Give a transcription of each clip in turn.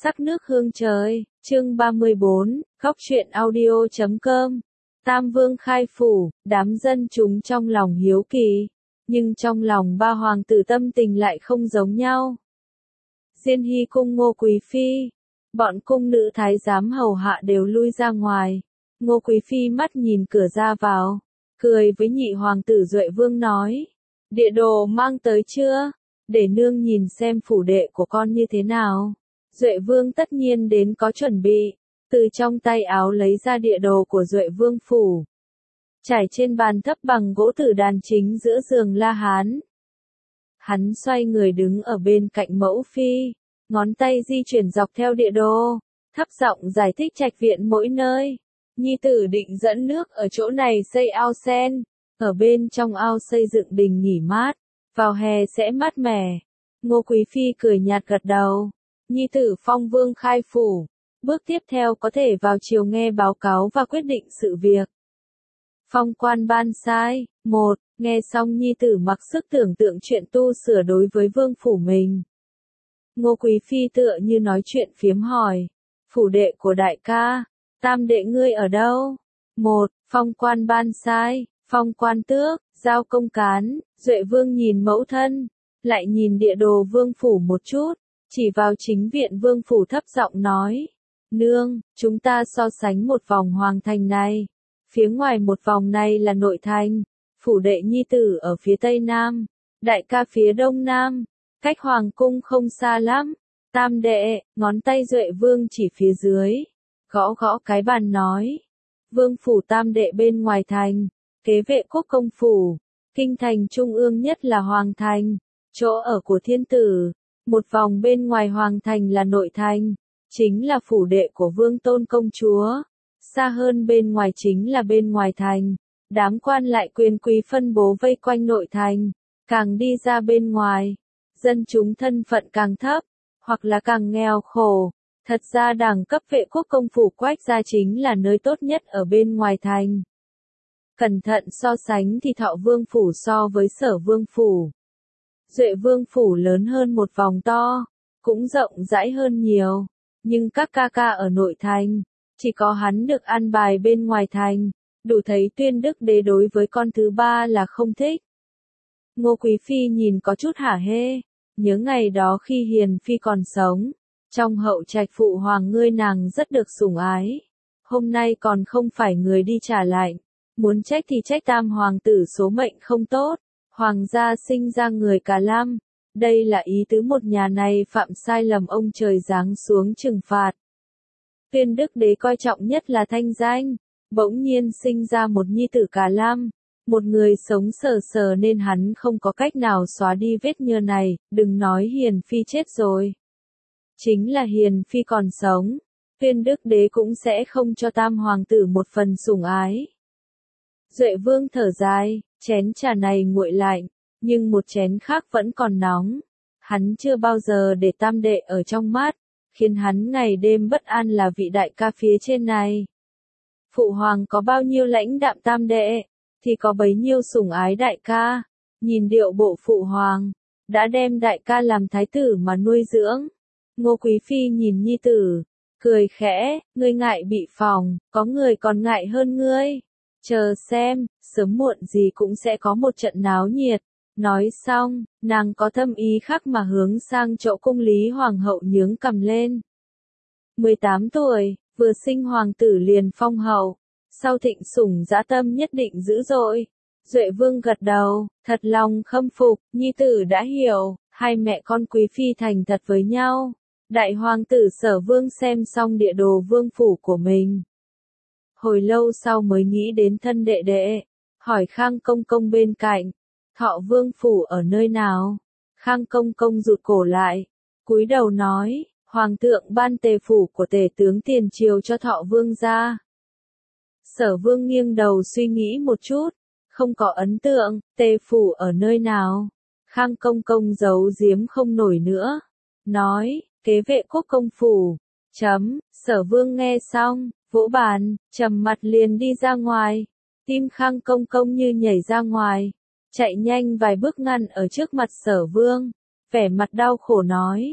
Sắc nước hương trời, chương 34, khóc chuyện audio.com. Tam Vương khai phủ, đám dân chúng trong lòng hiếu kỳ, nhưng trong lòng ba hoàng tử tâm tình lại không giống nhau. Diên Hy cung Ngô Quý Phi, bọn cung nữ thái giám hầu hạ đều lui ra ngoài. Ngô Quý Phi mắt nhìn cửa ra vào, cười với nhị hoàng tử Duệ Vương nói: địa đồ mang tới chưa? Để nương nhìn xem phủ đệ của con như thế nào. Duệ Vương tất nhiên đến có chuẩn bị, từ trong tay áo lấy ra địa đồ của Duệ Vương phủ. Trải trên bàn thấp bằng gỗ tử đàn chính giữa giường La Hán. Hắn xoay người đứng ở bên cạnh mẫu phi, ngón tay di chuyển dọc theo địa đồ, thấp giọng giải thích trạch viện mỗi nơi. Nhi tử định dẫn nước ở chỗ này xây ao sen, ở bên trong ao xây dựng đình nghỉ mát, vào hè sẽ mát mẻ. Ngô Quý Phi cười nhạt gật đầu. Nhi tử phong vương khai phủ, bước tiếp theo có thể vào chiều nghe báo cáo và quyết định sự việc. Phong quan ban sai, 1, nghe xong nhi tử mặc sức tưởng tượng chuyện tu sửa đối với vương phủ mình. Ngô Quý Phi tựa như nói chuyện phiếm hỏi, phủ đệ của đại ca, tam đệ ngươi ở đâu? 1, phong quan ban sai, phong quan tước, giao công cán. Duệ Vương nhìn mẫu thân, lại nhìn địa đồ vương phủ một chút, chỉ vào chính viện vương phủ thấp giọng nói: nương, chúng ta so sánh một vòng hoàng thành này. Phía ngoài một vòng này là nội thành, phủ đệ nhi tử ở phía tây nam, đại ca phía đông nam, cách hoàng cung không xa lắm. Tam đệ, ngón tay Duệ Vương chỉ phía dưới, gõ gõ cái bàn nói: vương phủ tam đệ bên ngoài thành, kế vệ quốc công phủ, kinh thành trung ương nhất là hoàng thành, chỗ ở của thiên tử. Một vòng bên ngoài hoàng thành là nội thành, chính là phủ đệ của vương tôn công chúa. Xa hơn bên ngoài chính là bên ngoài thành, đám quan lại quyền quý phân bố vây quanh nội thành. Càng đi ra bên ngoài, dân chúng thân phận càng thấp, hoặc là càng nghèo khổ. Thật ra đẳng cấp vệ quốc công phủ Quách gia chính là nơi tốt nhất ở bên ngoài thành. Cẩn thận so sánh thì Thọ Vương phủ so với Sở Vương phủ, Duệ Vương phủ lớn hơn một vòng to, cũng rộng rãi hơn nhiều, nhưng các ca ca ở nội thành, chỉ có hắn được an bài bên ngoài thành, đủ thấy Tuyên Đức Đế đối với con thứ ba là không thích. Ngô Quý Phi nhìn có chút hả hê, nhớ ngày đó khi Hiền Phi còn sống, trong hậu trạch phụ hoàng ngươi nàng rất được sủng ái, hôm nay còn không phải người đi trả lại, muốn trách thì trách tam hoàng tử số mệnh không tốt. Hoàng gia sinh ra người cả lam, đây là ý tứ một nhà này phạm sai lầm ông trời giáng xuống trừng phạt. Tuyên Đức Đế coi trọng nhất là thanh danh, bỗng nhiên sinh ra một nhi tử cả lam, một người sống sờ sờ nên hắn không có cách nào xóa đi vết nhơ này, đừng nói Hiền Phi chết rồi. Chính là Hiền Phi còn sống, Tuyên Đức Đế cũng sẽ không cho tam hoàng tử một phần sủng ái. Duệ Vương thở dài, chén trà này nguội lạnh, nhưng một chén khác vẫn còn nóng. Hắn chưa bao giờ để tam đệ ở trong mắt, khiến hắn ngày đêm bất an là vị đại ca phía trên này. Phụ hoàng có bao nhiêu lãnh đạm tam đệ, thì có bấy nhiêu sủng ái đại ca. Nhìn điệu bộ phụ hoàng, đã đem đại ca làm thái tử mà nuôi dưỡng. Ngô Quý Phi nhìn nhi tử, cười khẽ, ngươi ngại bị phòng, có người còn ngại hơn ngươi. Chờ xem, sớm muộn gì cũng sẽ có một trận náo nhiệt. Nói xong, nàng có thâm ý khác mà hướng sang chỗ cung Lý Hoàng hậu nhướng cằm lên. 18 tuổi, vừa sinh hoàng tử liền phong hậu, sau thịnh sủng dã tâm nhất định dữ dội. Duệ Vương gật đầu, thật lòng khâm phục, nhi tử đã hiểu, hai mẹ con Quý Phi thành thật với nhau. Đại hoàng tử Sở Vương xem xong địa đồ vương phủ của mình. Hồi lâu sau mới nghĩ đến thân đệ đệ, hỏi Khang Công Công bên cạnh, Thọ Vương phủ ở nơi nào? Khang Công Công rụt cổ lại, cúi đầu nói, Hoàng thượng ban tề phủ của tể tướng tiền triều cho Thọ Vương ra. Sở Vương nghiêng đầu suy nghĩ một chút, không có ấn tượng, tề phủ ở nơi nào? Khang Công Công giấu giếm không nổi nữa, nói, kế vệ quốc công phủ. Sở Vương nghe xong, vỗ bàn, trầm mặt liền đi ra ngoài. Tim Khang Công Công như nhảy ra ngoài, chạy nhanh vài bước ngăn ở trước mặt Sở Vương, vẻ mặt đau khổ nói: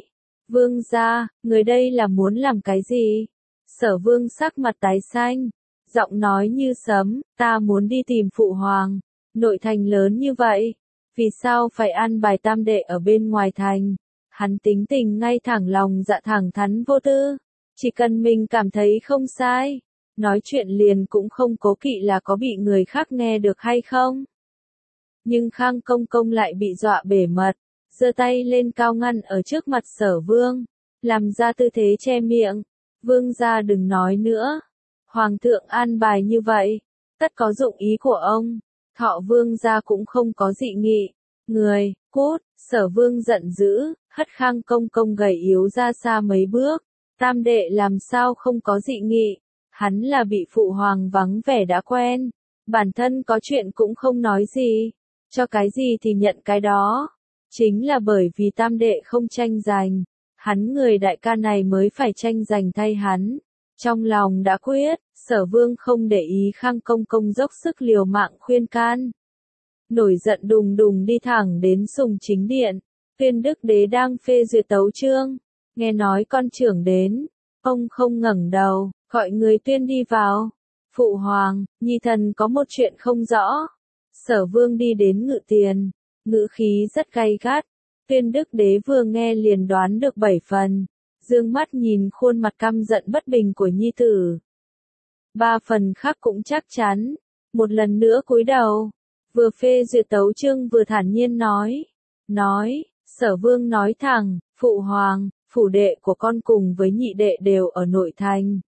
Vương gia, người đây là muốn làm cái gì? Sở Vương sắc mặt tái xanh, giọng nói như sấm, ta muốn đi tìm phụ hoàng. Nội thành lớn như vậy, vì sao phải an bài tam đệ ở bên ngoài thành? Hắn tính tình ngay thẳng lòng dạ thẳng thắn vô tư, chỉ cần mình cảm thấy không sai, nói chuyện liền cũng không cố kỵ là có bị người khác nghe được hay không. Nhưng Khang Công Công lại bị dọa bể mật, giơ tay lên cao ngăn ở trước mặt Sở Vương, làm ra tư thế che miệng. Vương gia đừng nói nữa, Hoàng thượng an bài như vậy, tất có dụng ý của ông. Thọ Vương gia cũng không có dị nghị. Người, cút, Sở Vương giận dữ, hất Khang Công Công gầy yếu ra xa mấy bước. Tam đệ làm sao không có dị nghị, hắn là bị phụ hoàng vắng vẻ đã quen, bản thân có chuyện cũng không nói gì, cho cái gì thì nhận cái đó. Chính là bởi vì tam đệ không tranh giành, hắn người đại ca này mới phải tranh giành thay hắn. Trong lòng đã quyết, Sở Vương không để ý Khang Công Công dốc sức liều mạng khuyên can. Nổi giận đùng đùng đi thẳng đến Sùng Chính Điện, Tuyên Đức Đế đang phê duyệt tấu chương, nghe nói con trưởng đến, ông không ngẩng đầu, gọi người Tuyên đi vào. Phụ hoàng, nhi thần có một chuyện không rõ. Sở Vương đi đến ngự tiền, ngữ khí rất gay gắt. Tuyên Đức Đế vừa nghe liền đoán được 7 phần, dương mắt nhìn khuôn mặt căm giận bất bình của nhi tử. 3 phần khác cũng chắc chắn, một lần nữa cúi đầu, vừa phê duyệt tấu chương vừa thản nhiên nói, Sở Vương nói thẳng, phụ hoàng, phủ đệ của con cùng với nhị đệ đều ở nội thành.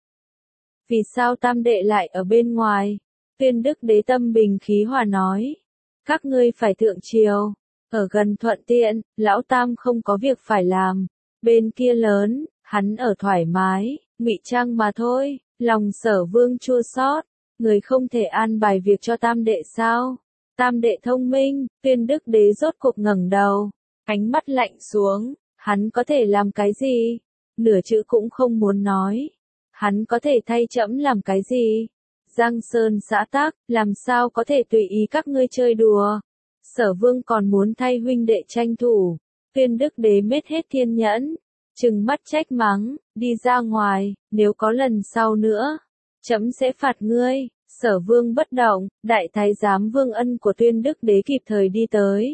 Vì sao tam đệ lại ở bên ngoài? Tuyên Đức Đế tâm bình khí hòa nói, các ngươi phải thượng triều, ở gần thuận tiện, lão tam không có việc phải làm, bên kia lớn, hắn ở thoải mái, ngụy trang mà thôi. Lòng Sở Vương chua xót, người không thể an bài việc cho tam đệ sao? Tam đệ thông minh, Tuyên Đức Đế rốt cuộc ngẩng đầu, ánh mắt lạnh xuống, hắn có thể làm cái gì? Nửa chữ cũng không muốn nói. Hắn có thể thay trẫm làm cái gì? Giang Sơn xã tắc, làm sao có thể tùy ý các ngươi chơi đùa? Sở Vương còn muốn thay huynh đệ tranh thủ. Tuyên Đức Đế mết hết thiên nhẫn, trừng mắt trách mắng, đi ra ngoài, nếu có lần sau nữa, trẫm sẽ phạt ngươi. Sở Vương bất động, đại thái giám Vương Ân của Tuyên Đức Đế kịp thời đi tới.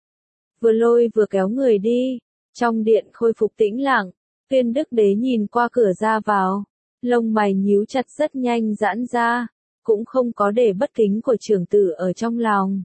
Vừa lôi vừa kéo người đi, trong điện khôi phục tĩnh lặng, Tuyên Đức Đế nhìn qua cửa ra vào, lông mày nhíu chặt rất nhanh giãn ra, cũng không có để bất kính của trưởng tử ở trong lòng.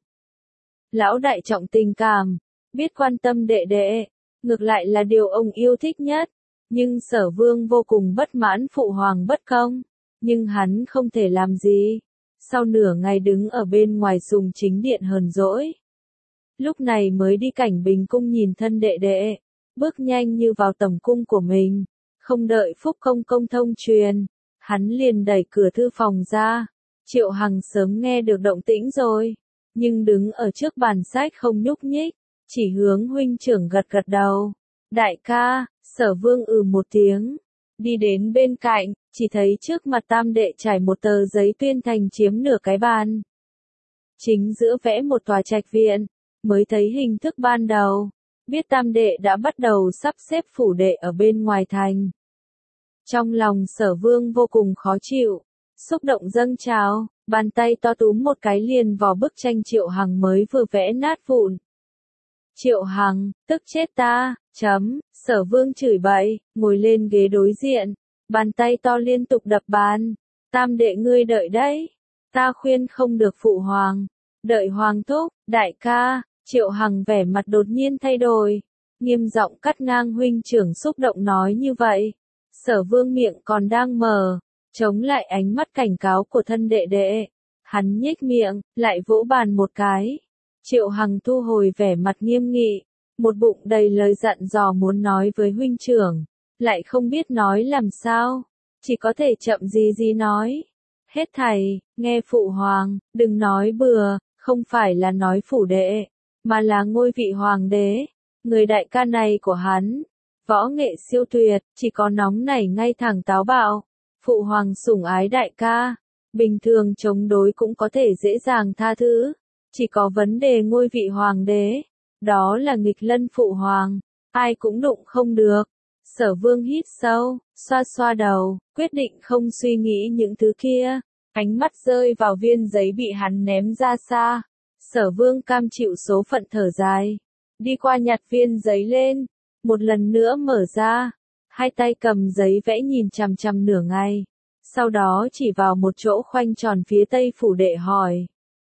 Lão đại trọng tình cảm, biết quan tâm đệ đệ, ngược lại là điều ông yêu thích nhất, nhưng Sở Vương vô cùng bất mãn phụ hoàng bất công, nhưng hắn không thể làm gì. Sau nửa ngày đứng ở bên ngoài Sùng Chính Điện hờn dỗi, lúc này mới đi Cảnh Bình cung nhìn thân đệ đệ, bước nhanh như vào tầm cung của mình, không đợi Phúc Công Công thông truyền, hắn liền đẩy cửa thư phòng ra. Triệu Hằng sớm nghe được động tĩnh rồi, nhưng đứng ở trước bàn sách không nhúc nhích, chỉ hướng huynh trưởng gật gật đầu. Đại ca, Sở Vương một tiếng, đi đến bên cạnh, chỉ thấy trước mặt tam đệ trải một tờ giấy tuyên thành chiếm nửa cái bàn. Chính giữa vẽ một tòa trạch viện, mới thấy hình thức ban đầu, biết tam đệ đã bắt đầu sắp xếp phủ đệ ở bên ngoài thành. Trong lòng Sở Vương vô cùng khó chịu, xúc động dâng trào, bàn tay to túm một cái liền vào bức tranh Triệu Hằng mới vừa vẽ nát vụn. Triệu Hằng, tức chết ta, Sở Vương chửi bậy, ngồi lên ghế đối diện, bàn tay to liên tục đập bàn. Tam đệ ngươi đợi đấy, ta khuyên không được phụ hoàng, đợi hoàng thúc. Đại ca, Triệu Hằng vẻ mặt đột nhiên thay đổi, nghiêm giọng cắt ngang huynh trưởng xúc động nói như vậy. Sở Vương miệng còn đang mở, chống lại ánh mắt cảnh cáo của thân đệ đệ. Hắn nhếch miệng, lại vỗ bàn một cái. Triệu Hằng thu hồi vẻ mặt nghiêm nghị, một bụng đầy lời dặn dò muốn nói với huynh trưởng, lại không biết nói làm sao, chỉ có thể chậm gì nói. Hết thảy, nghe phụ hoàng, đừng nói bừa, không phải là nói phủ đệ, mà là ngôi vị hoàng đế. Người đại ca này của hắn, võ nghệ siêu tuyệt, chỉ có nóng nảy ngay thẳng táo bạo. Phụ hoàng sủng ái đại ca, bình thường chống đối cũng có thể dễ dàng tha thứ, chỉ có vấn đề ngôi vị hoàng đế, đó là nghịch lân phụ hoàng, ai cũng đụng không được. Sở Vương hít sâu, xoa xoa đầu, quyết định không suy nghĩ những thứ kia. Ánh mắt rơi vào viên giấy bị hắn ném ra xa. Sở Vương cam chịu số phận thở dài. Đi qua nhặt viên giấy lên. Một lần nữa mở ra. Hai tay cầm giấy vẽ nhìn chằm chằm nửa ngày. Sau đó chỉ vào một chỗ khoanh tròn phía tây phủ đệ hỏi.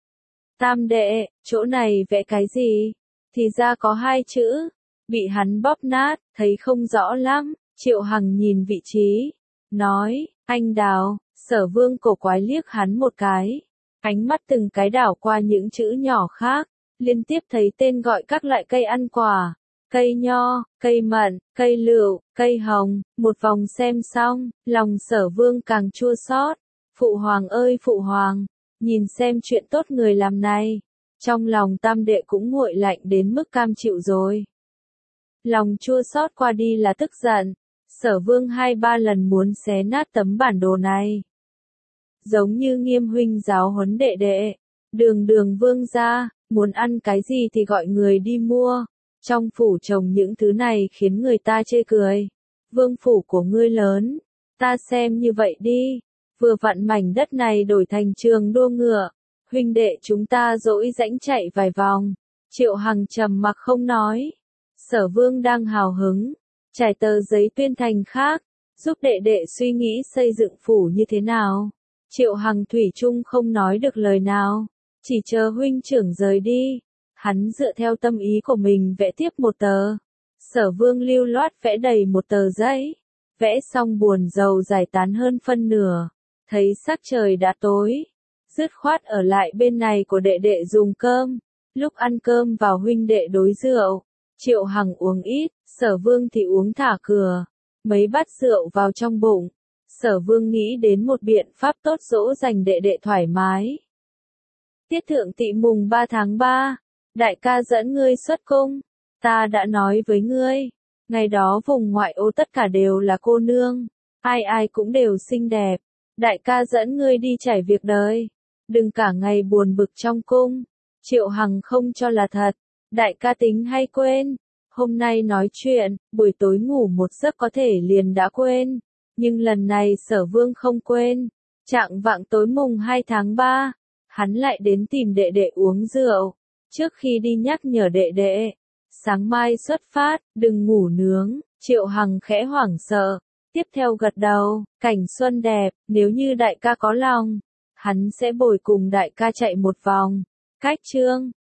Tam đệ, chỗ này vẽ cái gì? Thì ra có hai chữ. Bị hắn bóp nát, thấy không rõ lắm. Triệu Hằng nhìn vị trí. Nói, anh Đào. Sở Vương cổ quái liếc hắn một cái. Ánh mắt từng cái đảo qua những chữ nhỏ khác. Liên tiếp thấy tên gọi các loại cây ăn quả. Cây nho, cây mận, cây lựu, cây hồng. Một vòng xem xong, lòng Sở Vương càng chua xót. Phụ hoàng ơi phụ hoàng. Nhìn xem chuyện tốt người làm này. Trong lòng tam đệ cũng nguội lạnh đến mức cam chịu rồi. Lòng chua xót qua đi là tức giận. Sở Vương 2-3 lần muốn xé nát tấm bản đồ này. Giống như Nghiêm huynh giáo huấn đệ đệ. Đường đường vương gia, muốn ăn cái gì thì gọi người đi mua. Trong phủ trồng những thứ này khiến người ta chê cười. Vương phủ của ngươi lớn. Ta xem như vậy đi. Vừa vặn mảnh đất này đổi thành trường đua ngựa. Huynh đệ chúng ta dỗi rãnh chạy vài vòng. Triệu Hằng trầm mặc không nói. Sở Vương đang hào hứng. Trải tờ giấy tuyên thành khác. Giúp đệ đệ suy nghĩ xây dựng phủ như thế nào. Triệu Hằng thủy chung không nói được lời nào. Chỉ chờ huynh trưởng rời đi. Hắn dựa theo tâm ý của mình vẽ tiếp một tờ. Sở Vương lưu loát vẽ đầy một tờ giấy. Vẽ xong buồn rầu giải tán hơn phân nửa. Thấy sắc trời đã tối. Dứt khoát ở lại bên này của đệ đệ dùng cơm. Lúc ăn cơm vào huynh đệ đối rượu. Triệu Hằng uống ít, Sở Vương thì uống thả cửa. Mấy bát rượu vào trong bụng. Sở Vương nghĩ đến một biện pháp tốt dỗ dành đệ đệ thoải mái. Tiết thượng tỵ mùng 3 tháng 3. Đại ca dẫn ngươi xuất cung. Ta đã nói với ngươi. Ngày đó vùng ngoại ô tất cả đều là cô nương. Ai ai cũng đều xinh đẹp. Đại ca dẫn ngươi đi trải việc đời. Đừng cả ngày buồn bực trong cung. Triệu Hằng không cho là thật. Đại ca tính hay quên. Hôm nay nói chuyện, buổi tối ngủ một giấc có thể liền đã quên. Nhưng lần này Sở Vương không quên. Chạng vạng tối mùng 2 tháng 3. Hắn lại đến tìm đệ đệ uống rượu. Trước khi đi nhắc nhở đệ đệ. Sáng mai xuất phát, đừng ngủ nướng. Triệu Hằng khẽ hoảng sợ. Tiếp theo gật đầu, cảnh xuân đẹp, nếu như đại ca có lòng. Hắn sẽ bồi cùng đại ca chạy một vòng. Cách chương